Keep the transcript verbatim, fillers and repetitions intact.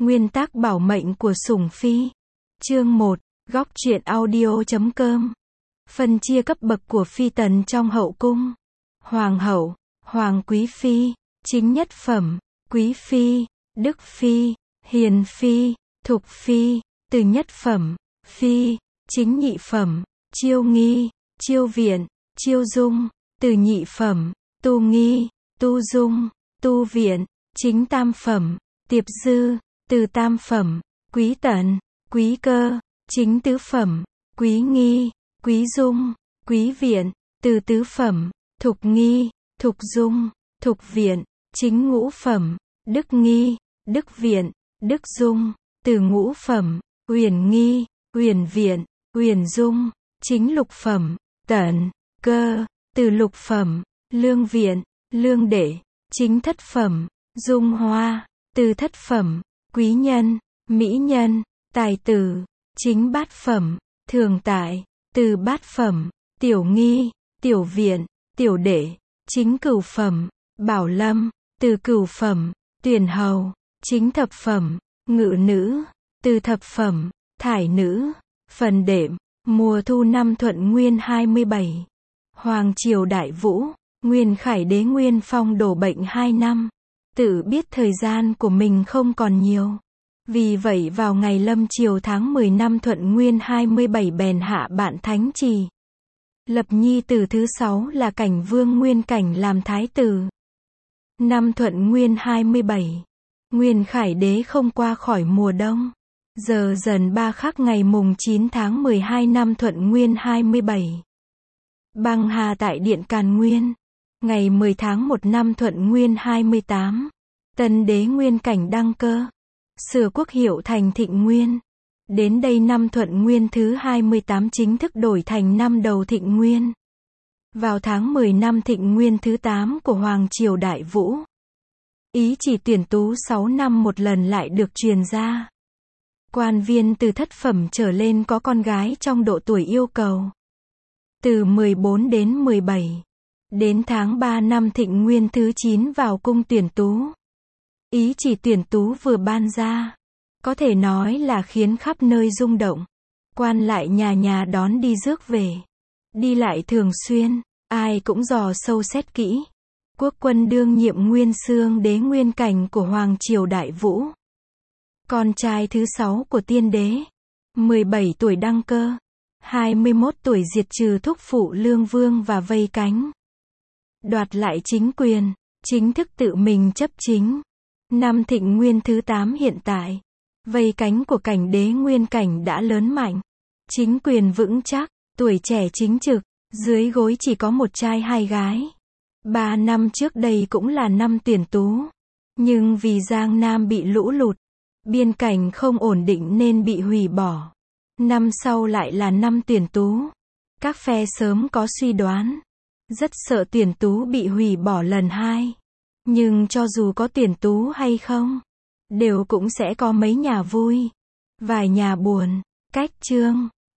Nguyên tắc bảo mệnh của sủng phi. Chương một. Góc truyện audio chấm com. Phân chia cấp bậc của phi tần trong hậu cung. Hoàng hậu, hoàng quý phi, chính nhất phẩm, quý phi, đức phi, hiền phi, thục phi, từ nhất phẩm, phi, chính nhị phẩm, chiêu nghi, chiêu viện, chiêu dung, từ nhị phẩm, tu nghi, tu dung, tu viện, chính tam phẩm, tiệp dư, từ tam phẩm, quý tần, quý cơ, chính tứ phẩm, quý nghi, quý dung, quý viện, từ tứ phẩm, thục nghi, thục dung, thục viện, chính ngũ phẩm, đức nghi, đức viện, đức dung, từ ngũ phẩm, uyển nghi, uyển viện, uyển dung, chính lục phẩm, tần, cơ, từ lục phẩm, lương viện, lương đệ, chính thất phẩm, dung hoa, từ thất phẩm, quý nhân, mỹ nhân, tài tử, chính bát phẩm, thường tại, từ bát phẩm, tiểu nghi, tiểu viện, tiểu đệ, chính cửu phẩm, bảo lâm, từ cửu phẩm, tuyển hầu, chính thập phẩm, ngự nữ, từ thập phẩm, thải nữ, phần đệm, mùa thu năm Thuận Nguyên hai mươi bảy. Hoàng triều đại vũ, Nguyên Khải đế Nguyên Phong đổ bệnh hai năm. Tự biết thời gian của mình không còn nhiều. Vì vậy vào ngày lâm triều tháng mười năm Thuận Nguyên hai mươi bảy bèn hạ bạn thánh trì. Lập nhi tử thứ sáu là Cảnh Vương Nguyên Cảnh làm thái tử. Năm Thuận Nguyên hai mươi bảy, Nguyên Khải đế không qua khỏi mùa đông. Giờ dần ba khắc ngày mùng chín tháng mười hai năm Thuận Nguyên hai mươi bảy. Băng hà tại Điện Càn Nguyên. Ngày mười tháng một năm Thuận Nguyên hai mươi tám. Tân đế Nguyên Cảnh đăng cơ. Sửa quốc hiệu thành Thịnh Nguyên. Đến đây năm Thuận Nguyên thứ hai mươi tám chính thức đổi thành năm đầu Thịnh Nguyên. Vào tháng mười năm Thịnh Nguyên thứ tám của Hoàng triều đại vũ. Ý chỉ tuyển tú sáu năm một lần lại được truyền ra. Quan viên từ thất phẩm trở lên có con gái trong độ tuổi yêu cầu. Từ mười bốn đến mười bảy. Đến tháng ba năm Thịnh Nguyên thứ chín vào cung tuyển tú. Ý chỉ tuyển tú vừa ban ra. Có thể nói là khiến khắp nơi rung động. Quan lại nhà nhà đón đi rước về. Đi lại thường xuyên, ai cũng dò sâu xét kỹ. Quốc quân đương nhiệm Nguyên Xương đế Nguyên Cảnh của Hoàng triều đại vũ. Con trai thứ sáu của tiên đế. mười bảy tuổi đăng cơ. hai mươi mốt tuổi diệt trừ thúc phụ Lương Vương và vây cánh. Đoạt lại chính quyền, chính thức tự mình chấp chính. Năm Thịnh Nguyên thứ tám hiện tại. Vây cánh của Cảnh đế Nguyên Cảnh đã lớn mạnh. Chính quyền vững chắc, tuổi trẻ chính trực, dưới gối chỉ có một trai hai gái. Ba năm trước đây cũng là năm tuyển tú. Nhưng vì Giang Nam bị lũ lụt, biên cảnh không ổn định nên bị hủy bỏ. Năm sau lại là năm tuyển tú. Các phe sớm có suy đoán. Rất sợ tuyển tú bị hủy bỏ lần hai. Nhưng cho dù có tuyển tú hay không, đều cũng sẽ có mấy nhà vui, vài nhà buồn. Cách chương